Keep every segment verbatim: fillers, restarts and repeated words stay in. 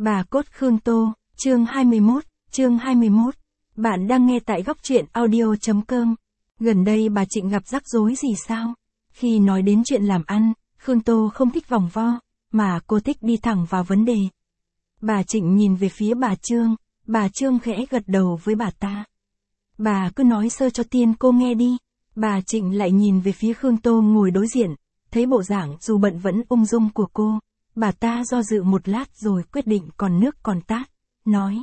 Bà cốt Khương Tô, chương hai mươi mốt, chương hai mươi mốt. Bạn đang nghe tại góc truyện audio chấm com. Gần đây bà Trịnh gặp rắc rối gì sao? Khi nói đến chuyện làm ăn, Khương Tô không thích vòng vo, mà cô thích đi thẳng vào vấn đề. Bà Trịnh nhìn về phía bà Trương, bà Trương khẽ gật đầu với bà ta. Bà cứ nói sơ cho tiên cô nghe đi. Bà Trịnh lại nhìn về phía Khương Tô ngồi đối diện, thấy bộ dạng dù bận vẫn ung dung của cô. Bà ta do dự một lát rồi quyết định còn nước còn tát, nói.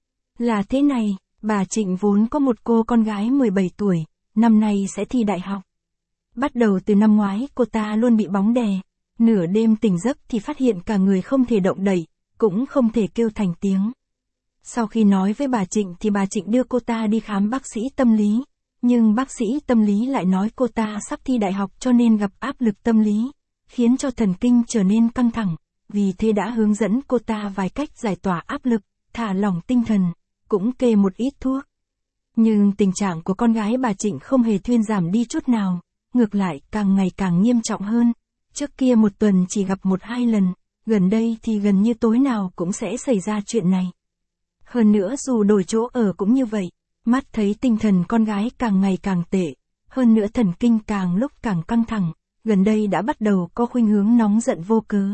Là thế này, bà Trịnh vốn có một cô con gái mười bảy tuổi, năm nay sẽ thi đại học. Bắt đầu từ năm ngoái cô ta luôn bị bóng đè, nửa đêm tỉnh giấc thì phát hiện cả người không thể động đậy, cũng không thể kêu thành tiếng. Sau khi nói với bà Trịnh thì bà Trịnh đưa cô ta đi khám bác sĩ tâm lý, nhưng bác sĩ tâm lý lại nói cô ta sắp thi đại học cho nên gặp áp lực tâm lý, khiến cho thần kinh trở nên căng thẳng. Vì thế đã hướng dẫn cô ta vài cách giải tỏa áp lực, thả lỏng tinh thần, cũng kê một ít thuốc. Nhưng tình trạng của con gái bà Trịnh không hề thuyên giảm đi chút nào, ngược lại càng ngày càng nghiêm trọng hơn. Trước kia một tuần chỉ gặp một hai lần, gần đây thì gần như tối nào cũng sẽ xảy ra chuyện này. Hơn nữa dù đổi chỗ ở cũng như vậy, mắt thấy tinh thần con gái càng ngày càng tệ, hơn nữa thần kinh càng lúc càng căng thẳng, gần đây đã bắt đầu có khuynh hướng nóng giận vô cớ.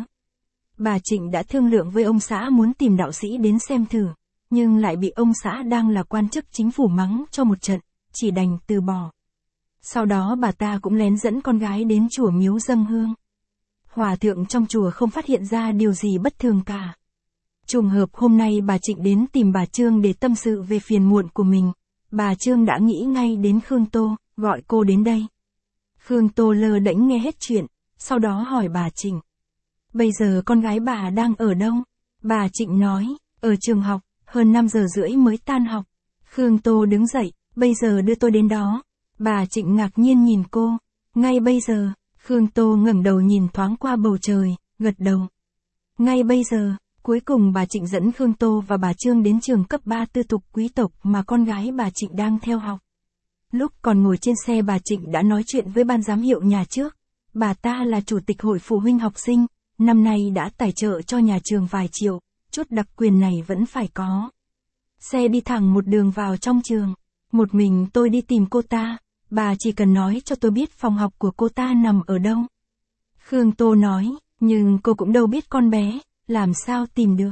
Bà Trịnh đã thương lượng với ông xã muốn tìm đạo sĩ đến xem thử, nhưng lại bị ông xã đang là quan chức chính phủ mắng cho một trận, chỉ đành từ bỏ. Sau đó bà ta cũng lén dẫn con gái đến chùa miếu dâng hương. Hòa thượng trong chùa không phát hiện ra điều gì bất thường cả. Trùng hợp hôm nay bà Trịnh đến tìm bà Trương để tâm sự về phiền muộn của mình. Bà Trương đã nghĩ ngay đến Khương Tô, gọi cô đến đây. Khương Tô lơ đễnh nghe hết chuyện, sau đó hỏi bà Trịnh. Bây giờ con gái bà đang ở đâu? Bà Trịnh nói, ở trường học, hơn năm giờ rưỡi mới tan học. Khương Tô đứng dậy, bây giờ đưa tôi đến đó. Bà Trịnh ngạc nhiên nhìn cô. Ngay bây giờ, Khương Tô ngẩng đầu nhìn thoáng qua bầu trời, gật đầu. Ngay bây giờ, cuối cùng bà Trịnh dẫn Khương Tô và bà Trương đến trường cấp ba tư thục quý tộc mà con gái bà Trịnh đang theo học. Lúc còn ngồi trên xe bà Trịnh đã nói chuyện với ban giám hiệu nhà trước. Bà ta là chủ tịch hội phụ huynh học sinh. Năm nay đã tài trợ cho nhà trường vài triệu, chút đặc quyền này vẫn phải có. Xe đi thẳng một đường vào trong trường. Một mình tôi đi tìm cô ta, bà chỉ cần nói cho tôi biết phòng học của cô ta nằm ở đâu. Khương Tô nói, nhưng cô cũng đâu biết con bé, làm sao tìm được.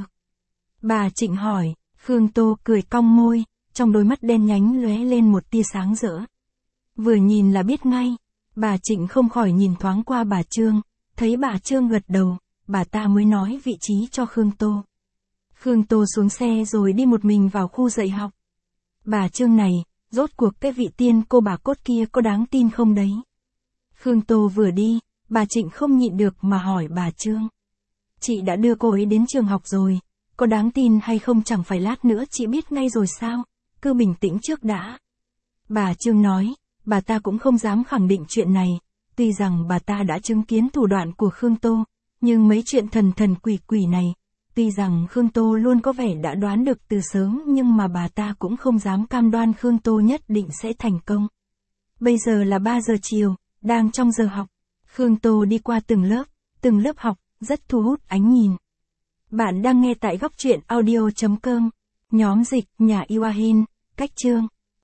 Bà Trịnh hỏi, Khương Tô cười cong môi, trong đôi mắt đen nhánh lóe lên một tia sáng rỡ. Vừa nhìn là biết ngay, bà Trịnh không khỏi nhìn thoáng qua bà Trương. Thấy bà Trương gật đầu, bà ta mới nói vị trí cho Khương Tô. Khương Tô xuống xe rồi đi một mình vào khu dạy học. Bà Trương này, rốt cuộc cái vị tiên cô bà cốt kia có đáng tin không đấy? Khương Tô vừa đi, bà Trịnh không nhịn được mà hỏi bà Trương. Chị đã đưa cô ấy đến trường học rồi, có đáng tin hay không chẳng phải lát nữa chị biết ngay rồi sao, cứ bình tĩnh trước đã. Bà Trương nói, bà ta cũng không dám khẳng định chuyện này. Tuy rằng bà ta đã chứng kiến thủ đoạn của Khương Tô, nhưng mấy chuyện thần thần quỷ quỷ này, tuy rằng Khương Tô luôn có vẻ đã đoán được từ sớm nhưng mà bà ta cũng không dám cam đoan Khương Tô nhất định sẽ thành công. Bây giờ là ba giờ chiều, đang trong giờ học. Khương Tô đi qua từng lớp, từng lớp học, rất thu hút ánh nhìn. Bạn đang nghe tại góc truyện audio chấm com. Nhóm dịch nhà Iwahin, cách chương.